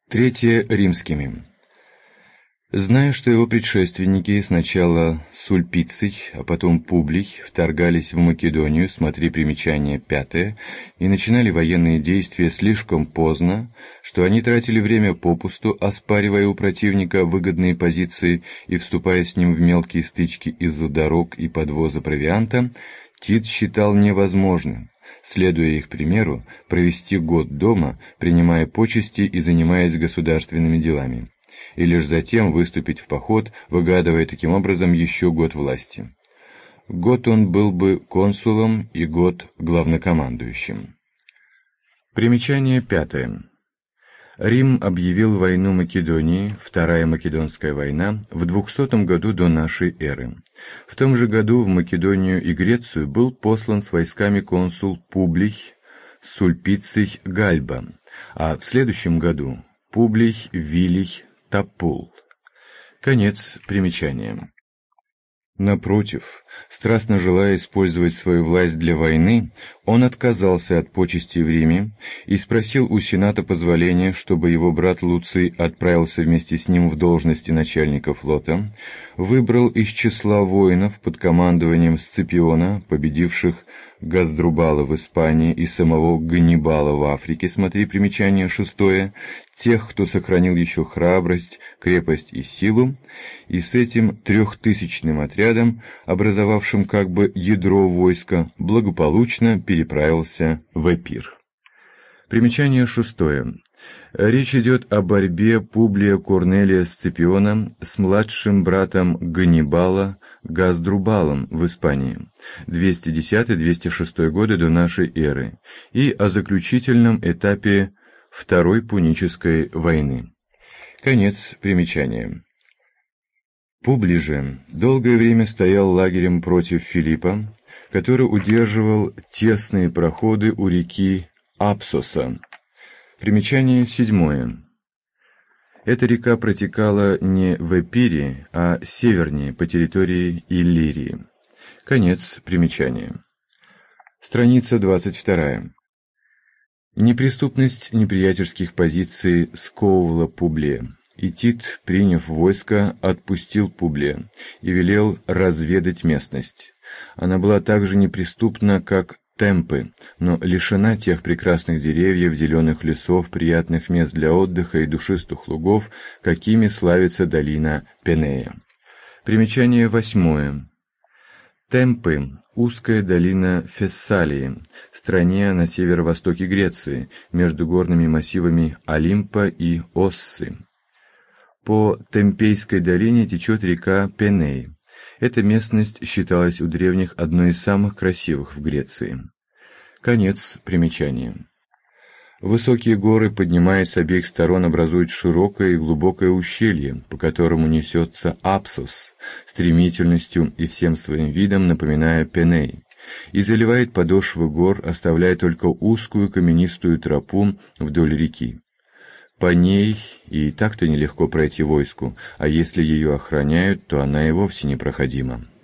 Третье римскими. Зная, что его предшественники, сначала Сульпиций, а потом Публий, вторгались в Македонию, смотри примечание 5, и начинали военные действия слишком поздно, что они тратили время попусту, оспаривая у противника выгодные позиции и вступая с ним в мелкие стычки из-за дорог и подвоза провианта, Тит считал невозможным, следуя их примеру, провести год дома, принимая почести и занимаясь государственными делами, и лишь затем выступить в поход, выгадывая таким образом еще год власти. Год он был бы консулом и год главнокомандующим. Примечание 5. Рим объявил войну Македонии, Вторая Македонская война, в 200 году до нашей эры. В том же году в Македонию и Грецию был послан с войсками консул Публий Сульпиций Гальба, а в следующем году Публий Вилий Тапул. Конец примечания. Напротив, страстно желая использовать свою власть для войны, он отказался от почестей в Риме и спросил у Сената позволения, чтобы его брат Луций отправился вместе с ним в должности начальника флота, выбрал из числа воинов под командованием Сципиона, победивших Газдрубала в Испании и самого Ганнибала в Африке, смотри примечание 6, тех, кто сохранил еще храбрость, крепость и силу, и с этим 3000-ным отрядом, образовавшим как бы ядро войска, благополучно переправился в Эпир. Примечание 6. Речь идет о борьбе Публия Корнелия Сципиона с младшим братом Ганнибала Газдрубалом в Испании, 210-206 годы до нашей эры, и о заключительном этапе Второй Пунической войны. Конец примечания. Публий же долгое время стоял лагерем против Филиппа, который удерживал тесные проходы у реки Апсоса. Примечание 7. Эта река протекала не в Эпире, а севернее по территории Иллирии. Конец примечания. Страница 22. Неприступность неприятельских позиций сковывала Публия, и Тит, приняв войско, отпустил Публия и велел разведать местность. Она была так же неприступна, как Темпы, но лишена тех прекрасных деревьев, зеленых лесов, приятных мест для отдыха и душистых лугов, какими славится долина Пенея. Примечание 8. Темпы – узкая долина Фессалии, в стране на северо-востоке Греции, между горными массивами Олимпа и Оссы. По Темпейской долине течет река Пеней. Эта местность считалась у древних одной из самых красивых в Греции. Конец примечания. Высокие горы, поднимаясь с обеих сторон, образуют широкое и глубокое ущелье, по которому несется Апсос, стремительностью и всем своим видом напоминая Пеней, и заливает подошвы гор, оставляя только узкую каменистую тропу вдоль реки. По ней и так-то нелегко пройти войску, а если ее охраняют, то она и вовсе непроходима.